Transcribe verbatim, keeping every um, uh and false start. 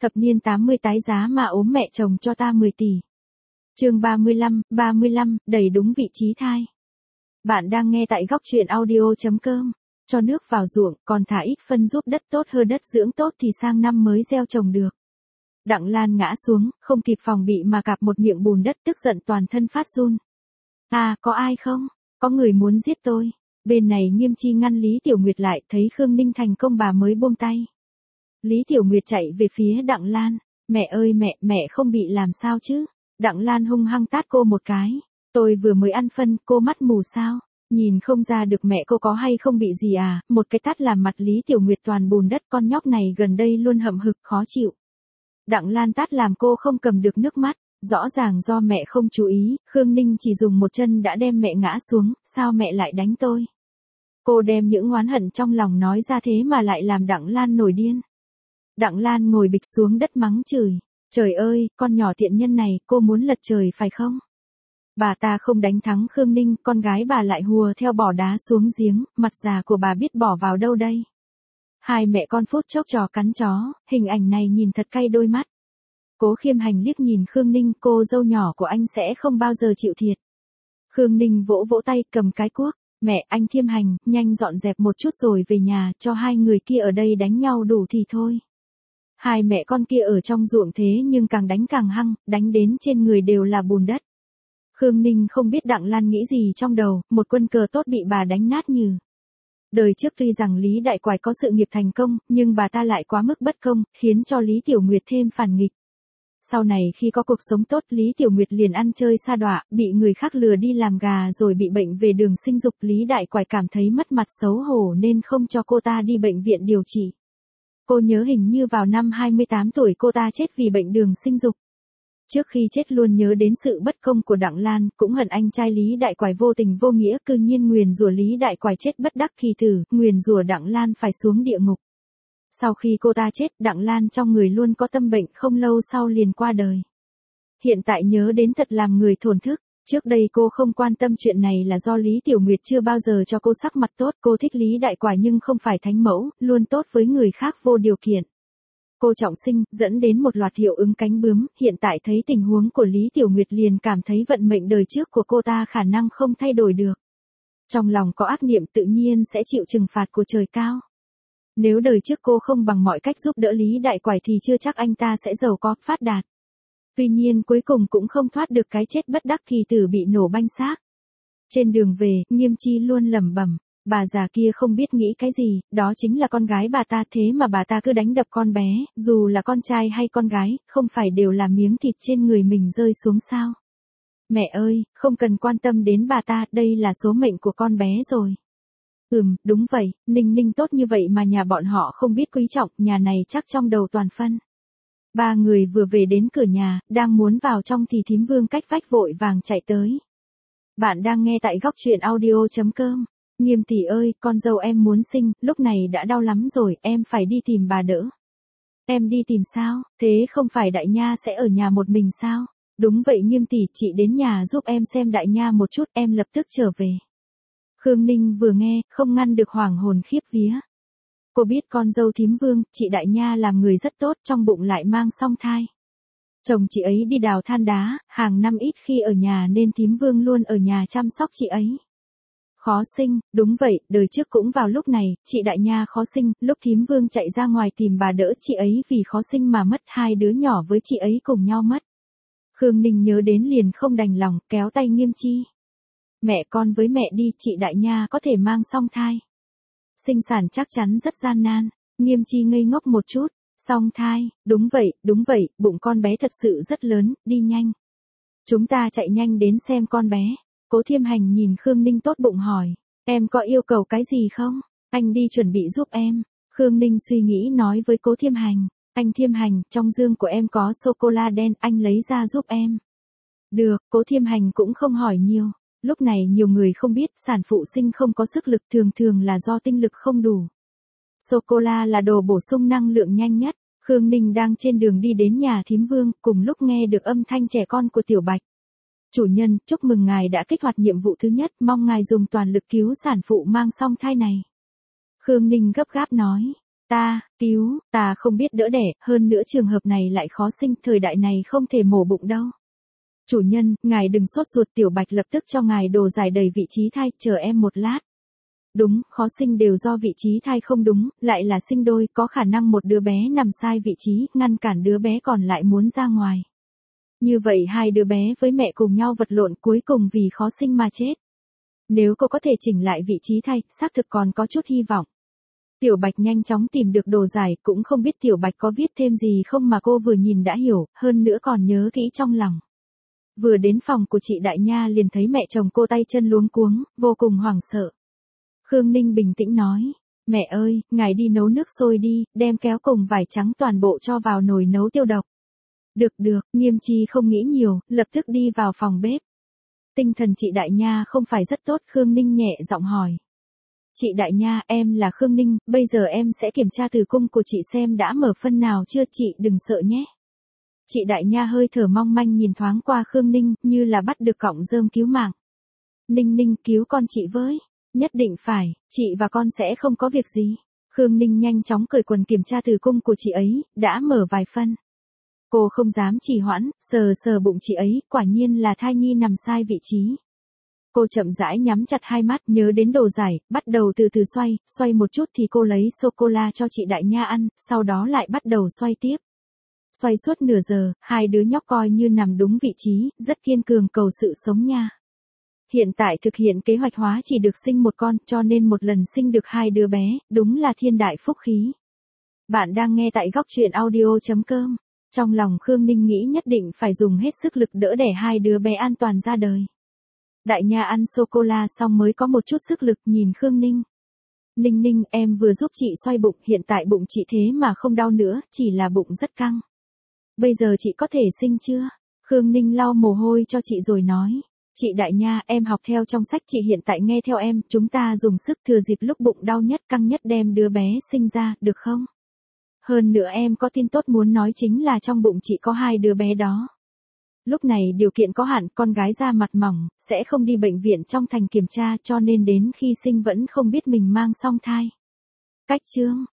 Thập niên tám mươi tái giá mà ốm mẹ chồng cho ta mười tỷ. Chương ba mươi lăm, ba mươi lăm, đầy đúng vị trí thai. Bạn đang nghe tại góc truyện audio chấm com. Cho nước vào ruộng, còn thả ít phân giúp đất tốt hơn đất dưỡng tốt thì sang năm mới gieo trồng được. Đặng Lan ngã xuống, không kịp phòng bị mà cạp một miệng bùn đất, tức giận toàn thân phát run. À, có ai không? Có người muốn giết tôi. Bên này Nghiêm Chi ngăn Lý Tiểu Nguyệt lại, thấy Khương Ninh thành công bà mới buông tay. Lý Tiểu Nguyệt chạy về phía Đặng Lan. Mẹ ơi mẹ, mẹ không bị làm sao chứ? Đặng Lan hung hăng tát cô một cái. Tôi vừa mới ăn phân, cô mắt mù sao? Nhìn không ra được mẹ cô có hay không bị gì à? Một cái tát làm mặt Lý Tiểu Nguyệt toàn bùn đất, con nhóc này gần đây luôn hậm hực khó chịu. Đặng Lan tát làm cô không cầm được nước mắt. Rõ ràng do mẹ không chú ý, Khương Ninh chỉ dùng một chân đã đem mẹ ngã xuống, sao mẹ lại đánh tôi? Cô đem những oán hận trong lòng nói ra thế mà lại làm Đặng Lan nổi điên. Đặng Lan ngồi bịch xuống đất mắng chửi. Trời ơi, con nhỏ tiện nhân này, cô muốn lật trời phải không? Bà ta không đánh thắng Khương Ninh, con gái bà lại hùa theo bỏ đá xuống giếng, mặt già của bà biết bỏ vào đâu đây? Hai mẹ con phút chốc trò cắn chó, hình ảnh này nhìn thật cay đôi mắt. Cố Khiêm Hành liếc nhìn Khương Ninh, cô dâu nhỏ của anh sẽ không bao giờ chịu thiệt. Khương Ninh vỗ vỗ tay cầm cái cuốc. Mẹ, anh Thiêm Hành, nhanh dọn dẹp một chút rồi về nhà, cho hai người kia ở đây đánh nhau đủ thì thôi. Hai mẹ con kia ở trong ruộng thế nhưng càng đánh càng hăng, đánh đến trên người đều là bùn đất. Khương Ninh không biết Đặng Lan nghĩ gì trong đầu, một quân cờ tốt bị bà đánh nát nhừ. Đời trước tuy rằng Lý Đại Quải có sự nghiệp thành công, nhưng bà ta lại quá mức bất công, khiến cho Lý Tiểu Nguyệt thêm phản nghịch. Sau này khi có cuộc sống tốt, Lý Tiểu Nguyệt liền ăn chơi sa đọa, bị người khác lừa đi làm gà rồi bị bệnh về đường sinh dục. Lý Đại Quải cảm thấy mất mặt xấu hổ nên không cho cô ta đi bệnh viện điều trị. Cô nhớ hình như vào năm hai mươi tám tuổi cô ta chết vì bệnh đường sinh dục. Trước khi chết luôn nhớ đến sự bất công của Đặng Lan, cũng hận anh trai Lý Đại Quải vô tình vô nghĩa, cư nhiên nguyền rủa Lý Đại Quải chết bất đắc kỳ tử, nguyền rủa Đặng Lan phải xuống địa ngục. Sau khi cô ta chết, Đặng Lan trong người luôn có tâm bệnh, không lâu sau liền qua đời. Hiện tại nhớ đến thật làm người thổn thức. Trước đây cô không quan tâm chuyện này là do Lý Tiểu Nguyệt chưa bao giờ cho cô sắc mặt tốt. Cô thích Lý Đại Quải nhưng không phải thánh mẫu, luôn tốt với người khác vô điều kiện. Cô trọng sinh, dẫn đến một loạt hiệu ứng cánh bướm. Hiện tại thấy tình huống của Lý Tiểu Nguyệt liền cảm thấy vận mệnh đời trước của cô ta khả năng không thay đổi được. Trong lòng có ác niệm tự nhiên sẽ chịu trừng phạt của trời cao. Nếu đời trước cô không bằng mọi cách giúp đỡ Lý Đại Quải thì chưa chắc anh ta sẽ giàu có, phát đạt. Tuy nhiên cuối cùng cũng không thoát được cái chết bất đắc kỳ tử bị nổ banh xác. Trên đường về, Nghiêm Chi luôn lẩm bẩm, bà già kia không biết nghĩ cái gì, đó chính là con gái bà ta, thế mà bà ta cứ đánh đập con bé, dù là con trai hay con gái, không phải đều là miếng thịt trên người mình rơi xuống sao? Mẹ ơi, không cần quan tâm đến bà ta, đây là số mệnh của con bé rồi. Ừm, đúng vậy, Ninh Ninh tốt như vậy mà nhà bọn họ không biết quý trọng, nhà này chắc trong đầu toàn phân. Ba người vừa về đến cửa nhà, đang muốn vào trong thì thím Vương cách vách vội vàng chạy tới. Bạn đang nghe tại góc truyện audio chấm com. Nghiêm tỷ ơi, con dâu em muốn sinh, lúc này đã đau lắm rồi, em phải đi tìm bà đỡ. Em đi tìm sao, thế không phải Đại Nha sẽ ở nhà một mình sao? Đúng vậy Nghiêm tỷ, chị đến nhà giúp em xem Đại Nha một chút, em lập tức trở về. Khương Ninh vừa nghe, không ngăn được hoảng hồn khiếp vía. Cô biết con dâu thím Vương, chị Đại Nha làm người rất tốt, trong bụng lại mang song thai. Chồng chị ấy đi đào than đá, hàng năm ít khi ở nhà nên thím Vương luôn ở nhà chăm sóc chị ấy. Khó sinh, đúng vậy, đời trước cũng vào lúc này, chị Đại Nha khó sinh, lúc thím Vương chạy ra ngoài tìm bà đỡ chị ấy vì khó sinh mà mất, hai đứa nhỏ với chị ấy cùng nhau mất. Khương Ninh nhớ đến liền không đành lòng, kéo tay Nghiêm Chi. Mẹ con với mẹ đi, chị Đại Nha có thể mang song thai. Sinh sản chắc chắn rất gian nan. Nghiêm Chi ngây ngốc một chút. Song thai, đúng vậy, đúng vậy, bụng con bé thật sự rất lớn, đi nhanh. Chúng ta chạy nhanh đến xem con bé. Cố Thiêm Hành nhìn Khương Ninh tốt bụng hỏi. Em có yêu cầu cái gì không? Anh đi chuẩn bị giúp em. Khương Ninh suy nghĩ nói với Cố Thiêm Hành. Anh Thiêm Hành, trong dương của em có sô-cô-la đen, anh lấy ra giúp em. Được, Cố Thiêm Hành cũng không hỏi nhiều. Lúc này nhiều người không biết sản phụ sinh không có sức lực thường thường là do tinh lực không đủ. Sô-cô-la là đồ bổ sung năng lượng nhanh nhất. Khương Ninh đang trên đường đi đến nhà thím Vương, cùng lúc nghe được âm thanh trẻ con của Tiểu Bạch. Chủ nhân, chúc mừng ngài đã kích hoạt nhiệm vụ thứ nhất, mong ngài dùng toàn lực cứu sản phụ mang song thai này. Khương Ninh gấp gáp nói. Ta, cứu, ta không biết đỡ đẻ, hơn nữa trường hợp này lại khó sinh, thời đại này không thể mổ bụng đâu. Chủ nhân, ngài đừng sốt ruột, Tiểu Bạch lập tức cho ngài đồ giải đầy vị trí thai, chờ em một lát. Đúng, khó sinh đều do vị trí thai không đúng, lại là sinh đôi, có khả năng một đứa bé nằm sai vị trí, ngăn cản đứa bé còn lại muốn ra ngoài. Như vậy hai đứa bé với mẹ cùng nhau vật lộn cuối cùng vì khó sinh mà chết. Nếu cô có thể chỉnh lại vị trí thai, xác thực còn có chút hy vọng. Tiểu Bạch nhanh chóng tìm được đồ giải, cũng không biết Tiểu Bạch có viết thêm gì không mà cô vừa nhìn đã hiểu, hơn nữa còn nhớ kỹ trong lòng. Vừa đến phòng của chị Đại Nha liền thấy mẹ chồng cô tay chân luống cuống, vô cùng hoảng sợ. Khương Ninh bình tĩnh nói, mẹ ơi, ngài đi nấu nước sôi đi, đem kéo cùng vải trắng toàn bộ cho vào nồi nấu tiêu độc. Được được, Nghiêm Chi không nghĩ nhiều, lập tức đi vào phòng bếp. Tinh thần chị Đại Nha không phải rất tốt, Khương Ninh nhẹ giọng hỏi. Chị Đại Nha, em là Khương Ninh, bây giờ em sẽ kiểm tra tử cung của chị xem đã mở phân nào chưa, chị đừng sợ nhé. Chị Đại Nha hơi thở mong manh nhìn thoáng qua Khương Ninh, như là bắt được cọng rơm cứu mạng. Ninh Ninh, cứu con chị với. Nhất định phải, chị và con sẽ không có việc gì. Khương Ninh nhanh chóng cởi quần kiểm tra tử cung của chị ấy, đã mở vài phân. Cô không dám trì hoãn, sờ sờ bụng chị ấy, quả nhiên là thai nhi nằm sai vị trí. Cô chậm rãi nhắm chặt hai mắt, nhớ đến đồ giải, bắt đầu từ từ xoay, xoay một chút thì cô lấy sô-cô-la cho chị Đại Nha ăn, sau đó lại bắt đầu xoay tiếp. Xoay suốt nửa giờ, hai đứa nhóc coi như nằm đúng vị trí, rất kiên cường cầu sự sống nha. Hiện tại thực hiện kế hoạch hóa chỉ được sinh một con, cho nên một lần sinh được hai đứa bé, đúng là thiên đại phúc khí. Bạn đang nghe tại góc truyện audio chấm com. Trong lòng Khương Ninh nghĩ nhất định phải dùng hết sức lực đỡ đẻ hai đứa bé an toàn ra đời. Đại Nha ăn sô-cô-la xong mới có một chút sức lực nhìn Khương Ninh. Ninh Ninh, em vừa giúp chị xoay bụng, hiện tại bụng chị thế mà không đau nữa, chỉ là bụng rất căng. Bây giờ chị có thể sinh chưa? Khương Ninh lau mồ hôi cho chị rồi nói. Chị Đại Nha, em học theo trong sách, chị hiện tại nghe theo em, chúng ta dùng sức thừa dịp lúc bụng đau nhất căng nhất đem đứa bé sinh ra, được không? Hơn nữa em có tin tốt muốn nói chính là trong bụng chị có hai đứa bé đó. Lúc này điều kiện có hạn, con gái da mặt mỏng, sẽ không đi bệnh viện trong thành kiểm tra cho nên đến khi sinh vẫn không biết mình mang song thai. Cách chương